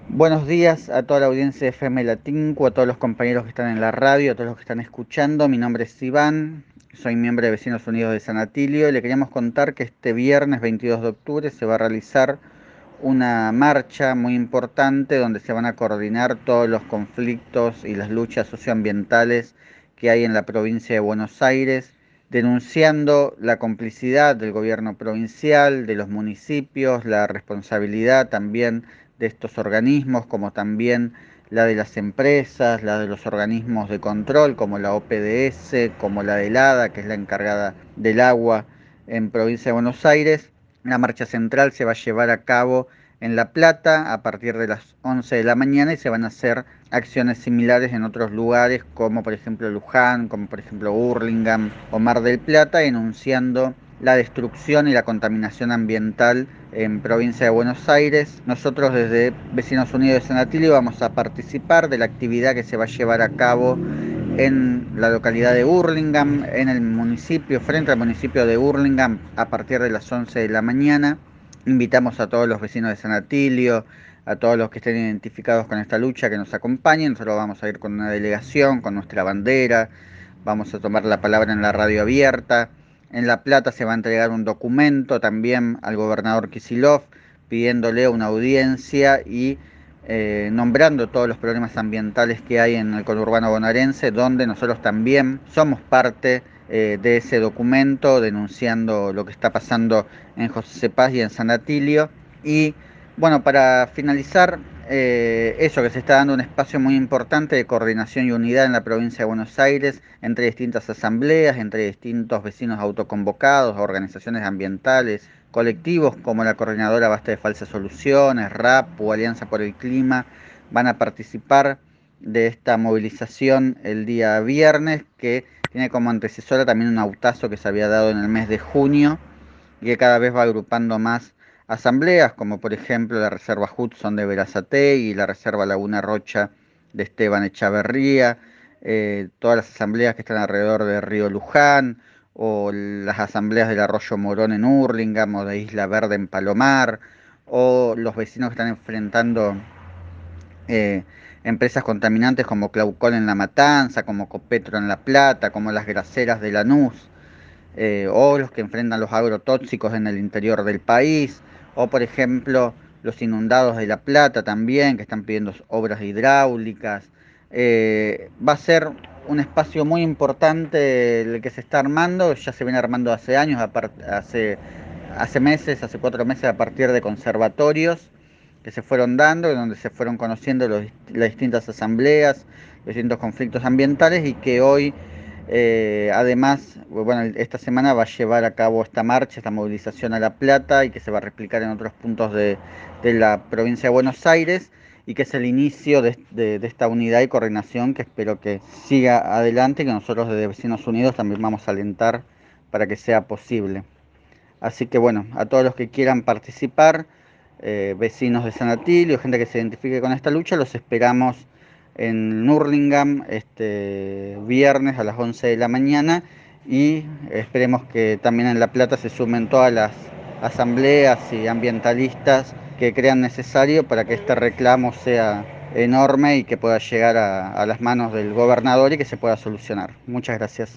Buenos días a toda la audiencia de FM Latinco, a todos los compañeros que están en la radio, a todos los que están escuchando. Mi nombre es Iván, soy miembro de Vecinos Unidos de San Atilio y le queríamos contar que este viernes 22 de octubre se va a realizar una marcha muy importante donde se van a coordinar todos los conflictos y las luchas socioambientales que hay en la provincia de Buenos Aires, denunciando la complicidad del gobierno provincial, de los municipios, la responsabilidad también de estos organismos, como también la de las empresas, la de los organismos de control, como la OPDS, como la del ADA, que es la encargada del agua en provincia de Buenos Aires. La marcha central se va a llevar a cabo en La Plata a partir de las 11 de la mañana y se van a hacer acciones similares en otros lugares como por ejemplo Luján, como por ejemplo Hurlingham o Mar del Plata, enunciando la destrucción y la contaminación ambiental en provincia de Buenos Aires. Nosotros desde Vecinos Unidos de San Atilio vamos a participar de la actividad que se va a llevar a cabo en la localidad de Hurlingham, en el municipio, frente al municipio de Hurlingham, a partir de las 11 de la mañana. Invitamos a todos los vecinos de San Atilio, a todos los que estén identificados con esta lucha, que nos acompañen. Nosotros vamos a ir con una delegación, con nuestra bandera, vamos a tomar la palabra en la radio abierta. En La Plata se va a entregar un documento también al gobernador Kicillof pidiéndole una audiencia y nombrando todos los problemas ambientales que hay en el conurbano bonaerense, donde nosotros también somos parte de ese documento, denunciando lo que está pasando en José Paz y en San Atilio. Y bueno, para finalizar, eso, que se está dando un espacio muy importante de coordinación y unidad en la provincia de Buenos Aires, entre distintas asambleas, entre distintos vecinos autoconvocados, organizaciones ambientales, colectivos como la Coordinadora Basta de Falsas Soluciones, RAP o Alianza por el Clima, van a participar de esta movilización el día viernes, que tiene como antecesora también un autazo que se había dado en el mes de junio y que cada vez va agrupando más asambleas, como por ejemplo la Reserva Hudson de Berazategui y la Reserva Laguna Rocha de Esteban Echaverría, todas las asambleas que están alrededor de Río Luján, o las asambleas del Arroyo Morón en Hurlingham, o de Isla Verde en Palomar, o los vecinos que están enfrentando eh, empresas contaminantes como Claucol en La Matanza, como Copetro en La Plata, como las Graseras de Lanús, o los que enfrentan los agrotóxicos en el interior del país, o por ejemplo los inundados de La Plata también, que están pidiendo obras hidráulicas. Va a ser un espacio muy importante el que se está armando, ya se viene armando hace años, hace meses, hace 4 meses, a partir de conservatorios que se fueron dando, donde se fueron conociendo las distintas asambleas, los distintos conflictos ambientales y que hoy, además, bueno, esta semana va a llevar a cabo esta marcha, esta movilización a La Plata y que se va a replicar en otros puntos de la provincia de Buenos Aires y que es el inicio de esta unidad y coordinación que espero que siga adelante y que nosotros desde Vecinos Unidos también vamos a alentar para que sea posible. Así que bueno, a todos los que quieran participar, vecinos de San Atilio, gente que se identifique con esta lucha, los esperamos en Hurlingham este viernes a las 11 de la mañana y esperemos que también en La Plata se sumen todas las asambleas y ambientalistas que crean necesario para que este reclamo sea enorme y que pueda llegar a las manos del gobernador y que se pueda solucionar. Muchas gracias.